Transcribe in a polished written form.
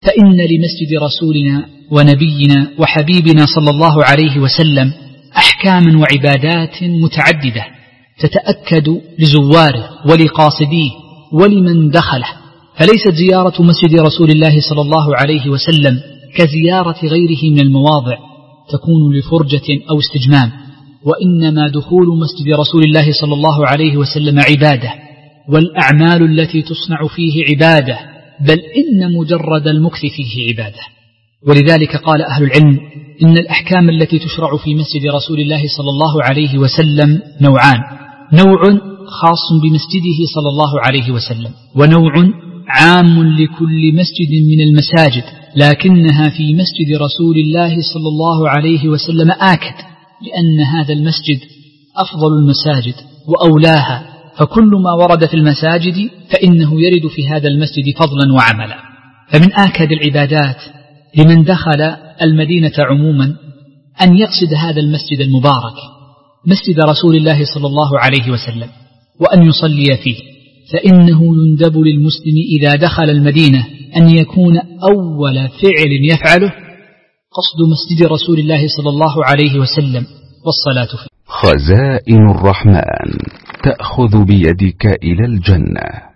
فإن لمسجد رسولنا ونبينا وحبيبنا صلى الله عليه وسلم أحكاما وعبادات متعددة تتأكد لزواره ولقاصديه ولمن دخله، فليست زيارة مسجد رسول الله صلى الله عليه وسلم كزيارة غيره من المواضع تكون لفرجة أو استجمام، وإنما دخول مسجد رسول الله صلى الله عليه وسلم عبادة، والأعمال التي تصنع فيه عبادة، بل إن مجرد المكث فيه عبادة. ولذلك قال أهل العلم إن الأحكام التي تشرع في مسجد رسول الله صلى الله عليه وسلم نوعان: نوع خاص بمسجده صلى الله عليه وسلم، ونوع عام لكل مسجد من المساجد، لكنها في مسجد رسول الله صلى الله عليه وسلم آكد، لأن هذا المسجد أفضل المساجد وأولاها، فكل ما ورد في المساجد فإنه يرد في هذا المسجد فضلا وعملا. فمن آكد العبادات لمن دخل المدينة عموما أن يقصد هذا المسجد المبارك مسجد رسول الله صلى الله عليه وسلم وأن يصلي فيه، فإنه يندب للمسلم إذا دخل المدينة أن يكون أول فعل يفعله قصد مسجد رسول الله صلى الله عليه وسلم والصلاة فيه. خزائن الرحمن تأخذ بيدك إلى الجنة.